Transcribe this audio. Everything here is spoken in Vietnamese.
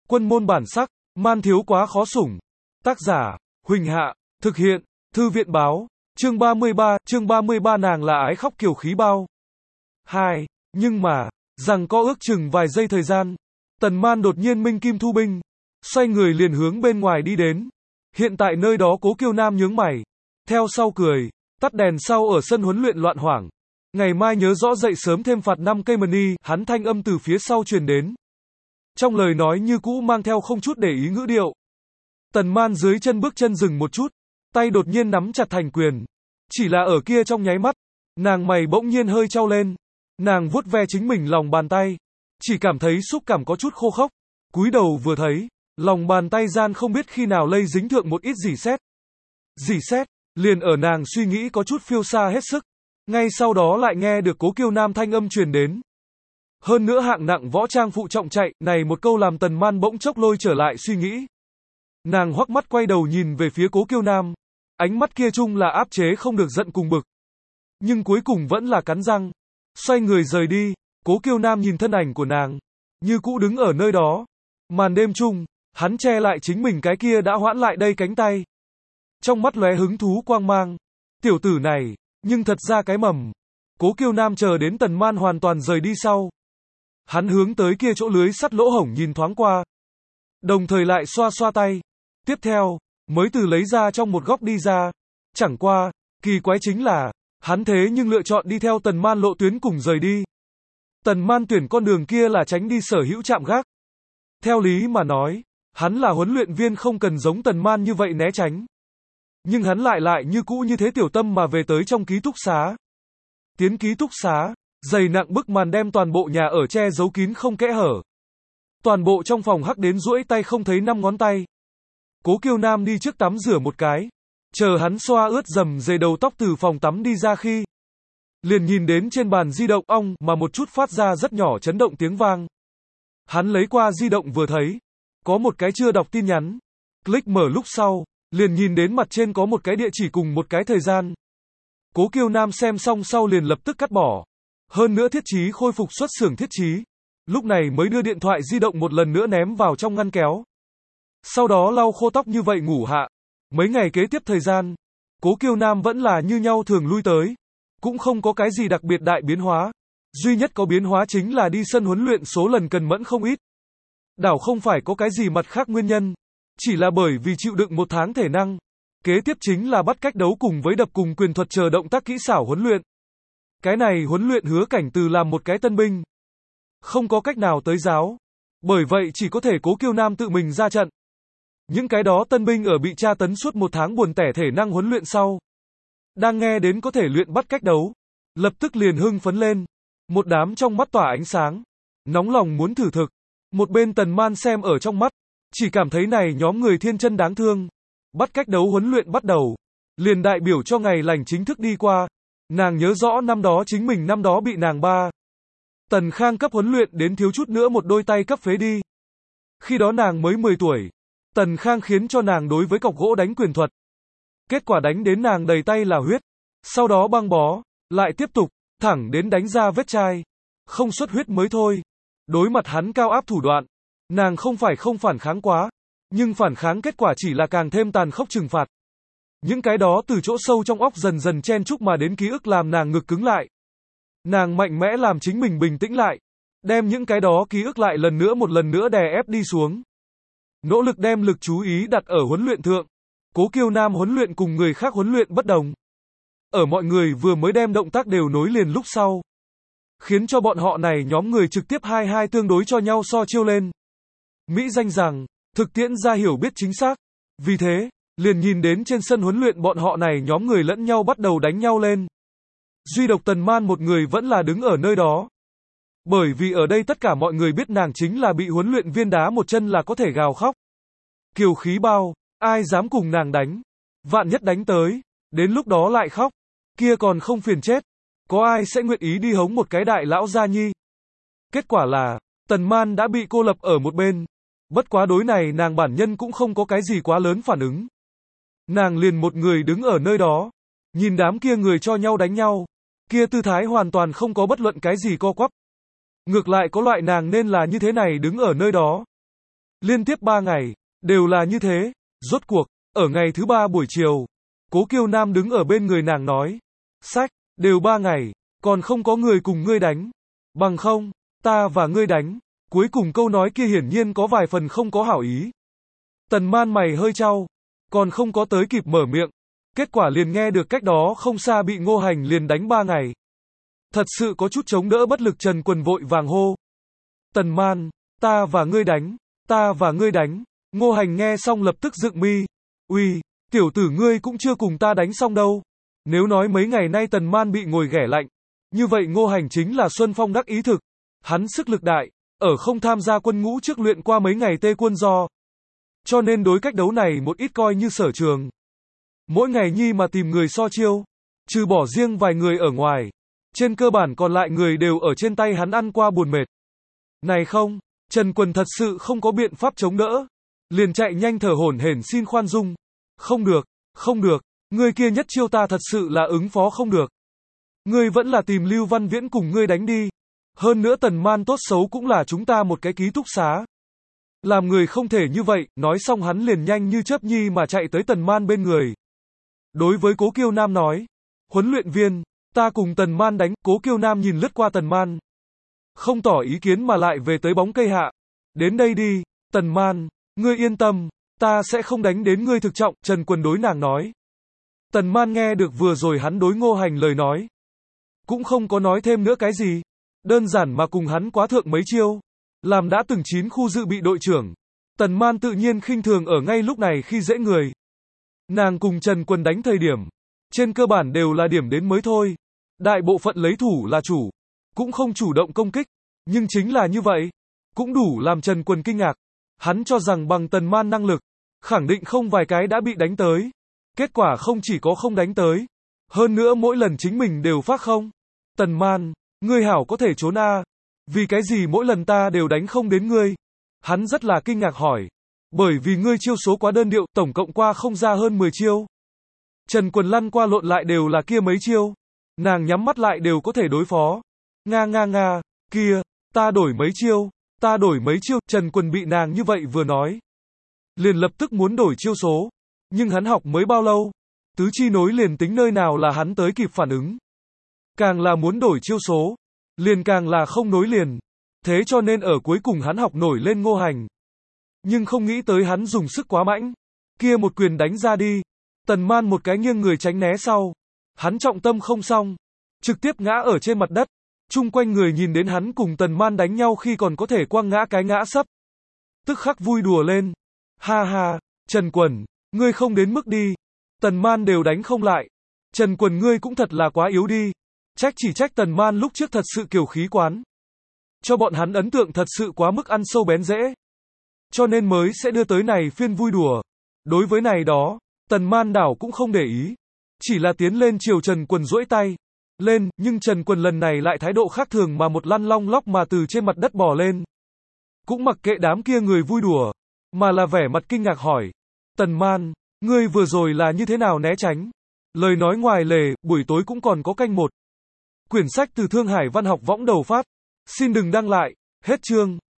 Quân môn bản sắc, man thiếu quá khó sủng. Tác giả, Huỳnh Hạ, thực hiện, Thư viện báo, chương 33 nàng là ái khóc kiều khí bao. 2. Nhưng mà, rằng có ước chừng vài giây thời gian, Tần Man đột nhiên minh kim thu binh, xoay người liền hướng bên ngoài đi đến. Hiện tại nơi đó Cố Kiêu Nam nhướng mày, theo sau cười, tắt đèn sau ở sân huấn luyện loạn hoảng. Ngày mai nhớ rõ dậy sớm thêm phạt 5 cây money, hắn thanh âm từ phía sau truyền đến. Trong lời nói như cũ mang theo không chút để ý ngữ điệu. Tần Man dưới chân bước chân dừng một chút, tay đột nhiên nắm chặt thành quyền. Chỉ là ở kia trong nháy mắt, nàng mày bỗng nhiên hơi chau lên. Nàng vuốt ve chính mình lòng bàn tay, chỉ cảm thấy xúc cảm có chút khô khốc. Cúi đầu vừa thấy, lòng bàn tay gian không biết khi nào lây dính thượng một ít rỉ sét. Rỉ sét, liền ở nàng suy nghĩ có chút phiêu xa hết sức. Ngay sau đó lại nghe được Cố Kiêu Nam thanh âm truyền đến. Hơn nữa hạng nặng võ trang phụ trọng chạy, này một câu làm Tần Man bỗng chốc lôi trở lại suy nghĩ. Nàng hoắc mắt quay đầu nhìn về phía Cố Kiêu Nam, ánh mắt kia chung là áp chế không được giận cùng bực. Nhưng cuối cùng vẫn là cắn răng, xoay người rời đi. Cố Kiêu Nam nhìn thân ảnh của nàng, như cũ đứng ở nơi đó. Màn đêm chung, hắn che lại chính mình cái kia đã hoãn lại đây cánh tay. Trong mắt lóe hứng thú quang mang. Tiểu tử này, nhưng thật ra cái mầm. Cố Kiêu Nam chờ đến Tần Man hoàn toàn rời đi sau. Hắn hướng tới kia chỗ lưới sắt lỗ hổng nhìn thoáng qua. Đồng thời lại xoa xoa tay. Tiếp theo, mới từ lấy ra trong một góc đi ra. Chẳng qua, kỳ quái chính là, hắn thế nhưng lựa chọn đi theo Tần Man lộ tuyến cùng rời đi. Tần Man tuyển con đường kia là tránh đi sở hữu trạm gác. Theo lý mà nói, hắn là huấn luyện viên không cần giống Tần Man như vậy né tránh. Nhưng hắn lại như cũ như thế tiểu tâm mà về tới trong ký túc xá. Tiến ký túc xá, dày nặng bức màn đem toàn bộ nhà ở che giấu kín không kẽ hở. Toàn bộ trong phòng hắc đến duỗi tay không thấy 5 ngón tay. Cố Kiêu Nam đi trước tắm rửa một cái. Chờ hắn xoa ướt dầm dề đầu tóc từ phòng tắm đi ra khi, liền nhìn đến trên bàn di động ong mà một chút phát ra rất nhỏ chấn động tiếng vang. Hắn lấy qua di động vừa thấy, có một cái chưa đọc tin nhắn. Click mở lúc sau, liền nhìn đến mặt trên có một cái địa chỉ cùng một cái thời gian. Cố Kiêu Nam xem xong sau liền lập tức cắt bỏ. Hơn nữa thiết chí khôi phục xuất xưởng thiết chí. Lúc này mới đưa điện thoại di động một lần nữa ném vào trong ngăn kéo. Sau đó lau khô tóc như vậy ngủ hạ. Mấy ngày kế tiếp thời gian, Cố Kiêu Nam vẫn là như nhau thường lui tới. Cũng không có cái gì đặc biệt đại biến hóa. Duy nhất có biến hóa chính là đi sân huấn luyện số lần cần mẫn không ít. Đảo không phải có cái gì mặt khác nguyên nhân. Chỉ là bởi vì chịu đựng một tháng thể năng. Kế tiếp chính là bắt cách đấu cùng với đập cùng quyền thuật chờ động tác kỹ xảo huấn luyện. Cái này huấn luyện Hứa Cảnh từ làm một cái tân binh. Không có cách nào tới giáo. Bởi vậy chỉ có thể Cố Kiêu Nam tự mình ra trận. Những cái đó tân binh ở bị tra tấn suốt một tháng buồn tẻ thể năng huấn luyện sau. Đang nghe đến có thể luyện bắt cách đấu. Lập tức liền hưng phấn lên. Một đám trong mắt tỏa ánh sáng. Nóng lòng muốn thử thực. Một bên Tần Man xem ở trong mắt. Chỉ cảm thấy này nhóm người thiên chân đáng thương. Bắt cách đấu huấn luyện bắt đầu. Liền đại biểu cho ngày lành chính thức đi qua. Nàng nhớ rõ năm đó chính mình năm đó bị nàng ba Tần Khang cấp huấn luyện đến thiếu chút nữa một đôi tay cấp phế đi. Khi đó nàng mới 10 tuổi. Tần Khang khiến cho nàng đối với cọc gỗ đánh quyền thuật. Kết quả đánh đến nàng đầy tay là huyết. Sau đó băng bó. Lại tiếp tục. Thẳng đến đánh ra vết chai. Không xuất huyết mới thôi. Đối mặt hắn cao áp thủ đoạn. Nàng không phải không phản kháng quá. Nhưng phản kháng kết quả chỉ là càng thêm tàn khốc trừng phạt. Những cái đó từ chỗ sâu trong óc dần dần chen chúc mà đến ký ức làm nàng ngực cứng lại. Nàng mạnh mẽ làm chính mình bình tĩnh lại. Đem những cái đó ký ức lại một lần nữa đè ép đi xuống. Nỗ lực đem lực chú ý đặt ở huấn luyện thượng. Cố Kiêu Nam huấn luyện cùng người khác huấn luyện bất đồng. Ở mọi người vừa mới đem động tác đều nối liền lúc sau. Khiến cho bọn họ này nhóm người trực tiếp hai tương đối cho nhau so chiêu lên. Mỹ danh rằng, thực tiễn ra hiểu biết chính xác. Vì thế, liền nhìn đến trên sân huấn luyện bọn họ này nhóm người lẫn nhau bắt đầu đánh nhau lên. Duy độc Tần Man một người vẫn là đứng ở nơi đó. Bởi vì ở đây tất cả mọi người biết nàng chính là bị huấn luyện viên đá một chân là có thể gào khóc. Kiều khí bao, ai dám cùng nàng đánh. Vạn nhất đánh tới, đến lúc đó lại khóc. Kia còn không phiền chết. Có ai sẽ nguyện ý đi hống một cái đại lão gia nhi. Kết quả là, Tần Man đã bị cô lập ở một bên. Bất quá đối này nàng bản nhân cũng không có cái gì quá lớn phản ứng. Nàng liền một người đứng ở nơi đó. Nhìn đám kia người cho nhau đánh nhau. Kia tư thái hoàn toàn không có bất luận cái gì co quắp. Ngược lại có loại nàng nên là như thế này đứng ở nơi đó. Liên tiếp 3 ngày, đều là như thế. Rốt cuộc, ở ngày thứ 3 buổi chiều, Cố Kiêu Nam đứng ở bên người nàng nói. Sách, đều 3 ngày, còn không có người cùng ngươi đánh. Bằng không, ta và ngươi đánh. Cuối cùng câu nói kia hiển nhiên có vài phần không có hảo ý. Tần Man mày hơi chau, còn không có tới kịp mở miệng. Kết quả liền nghe được cách đó không xa bị Ngô Hành liền đánh 3 ngày. Thật sự có chút chống đỡ bất lực, Trần Quần vội vàng hô. Tần Man, ta và ngươi đánh, ta và ngươi đánh. Ngô Hành nghe xong lập tức dựng mi. Uy, tiểu tử ngươi cũng chưa cùng ta đánh xong đâu. Nếu nói mấy ngày nay Tần Man bị ngồi ghẻ lạnh, như vậy Ngô Hành chính là Xuân Phong đắc ý thực. Hắn sức lực đại, ở không tham gia quân ngũ trước luyện qua mấy ngày tê quân do. Cho nên đối cách đấu này một ít coi như sở trường. Mỗi ngày nhi mà tìm người so chiêu, trừ bỏ riêng vài người ở ngoài, trên cơ bản còn lại người đều ở trên tay hắn ăn qua buồn mệt. Này không, Trần Quần thật sự không có biện pháp chống đỡ, liền chạy nhanh thở hổn hển xin khoan dung. Không được, không được, ngươi kia nhất chiêu ta thật sự là ứng phó không được. Ngươi vẫn là tìm Lưu Văn Viễn cùng ngươi đánh đi. Hơn nữa Tần Man tốt xấu cũng là chúng ta một cái ký túc xá. Làm người không thể như vậy, nói xong hắn liền nhanh như chớp nhi mà chạy tới Tần Man bên người. Đối với Cố Kiêu Nam nói, huấn luyện viên, ta cùng Tần Man đánh. Cố Kiêu Nam nhìn lướt qua Tần Man, không tỏ ý kiến mà lại về tới bóng cây hạ. Đến đây đi, Tần Man, ngươi yên tâm, ta sẽ không đánh đến ngươi thực trọng, Trần Quần đối nàng nói. Tần Man nghe được vừa rồi hắn đối Ngô Hành lời nói, cũng không có nói thêm nữa cái gì, đơn giản mà cùng hắn quá thượng mấy chiêu. Làm đã từng 9 khu dự bị đội trưởng, Tần Man tự nhiên khinh thường ở ngay lúc này khi dễ người. Nàng cùng Trần Quần đánh thời điểm, trên cơ bản đều là điểm đến mới thôi. Đại bộ phận lấy thủ là chủ, cũng không chủ động công kích, nhưng chính là như vậy, cũng đủ làm Trần Quần kinh ngạc. Hắn cho rằng bằng Tần Man năng lực, khẳng định không vài cái đã bị đánh tới. Kết quả không chỉ có không đánh tới, hơn nữa mỗi lần chính mình đều phát không. Tần Man, ngươi hảo có thể trốn a? Vì cái gì mỗi lần ta đều đánh không đến ngươi? Hắn rất là kinh ngạc hỏi. Bởi vì ngươi chiêu số quá đơn điệu, tổng cộng qua không ra hơn 10 chiêu. Trần Quần lăn qua lộn lại đều là kia mấy chiêu. Nàng nhắm mắt lại đều có thể đối phó. Nga, kia, ta đổi mấy chiêu, ta đổi mấy chiêu. Trần Quần bị nàng như vậy vừa nói, liền lập tức muốn đổi chiêu số. Nhưng hắn học mới bao lâu? Tứ chi nối liền tính nơi nào là hắn tới kịp phản ứng. Càng là muốn đổi chiêu số, liền càng là không nối liền. Thế cho nên ở cuối cùng hắn học nổi lên Ngô Hành. Nhưng không nghĩ tới hắn dùng sức quá mạnh. Kia một quyền đánh ra đi. Tần Man một cái nghiêng người tránh né sau. Hắn trọng tâm không xong, trực tiếp ngã ở trên mặt đất. Chung quanh người nhìn đến hắn cùng Tần Man đánh nhau khi còn có thể quăng ngã cái ngã sấp. Tức khắc vui đùa lên. Ha ha, Trần Quần, ngươi không đến mức đi. Tần Man đều đánh không lại. Trần Quần ngươi cũng thật là quá yếu đi. Chỉ trách Tần Man lúc trước thật sự kiều khí quán. Cho bọn hắn ấn tượng thật sự quá mức ăn sâu bén rễ. Cho nên mới sẽ đưa tới này phiên vui đùa. Đối với này đó, Tần Man đảo cũng không để ý. Chỉ là tiến lên chiều Trần Quần duỗi tay lên, nhưng Trần Quần lần này lại thái độ khác thường mà một lăn long lóc mà từ trên mặt đất bò lên. Cũng mặc kệ đám kia người vui đùa, mà là vẻ mặt kinh ngạc hỏi. Tần Man, ngươi vừa rồi là như thế nào né tránh? Lời nói ngoài lề, buổi tối cũng còn có canh một. Quyển sách từ Thương Hải Văn học võng đầu phát. Xin đừng đăng lại. Hết chương.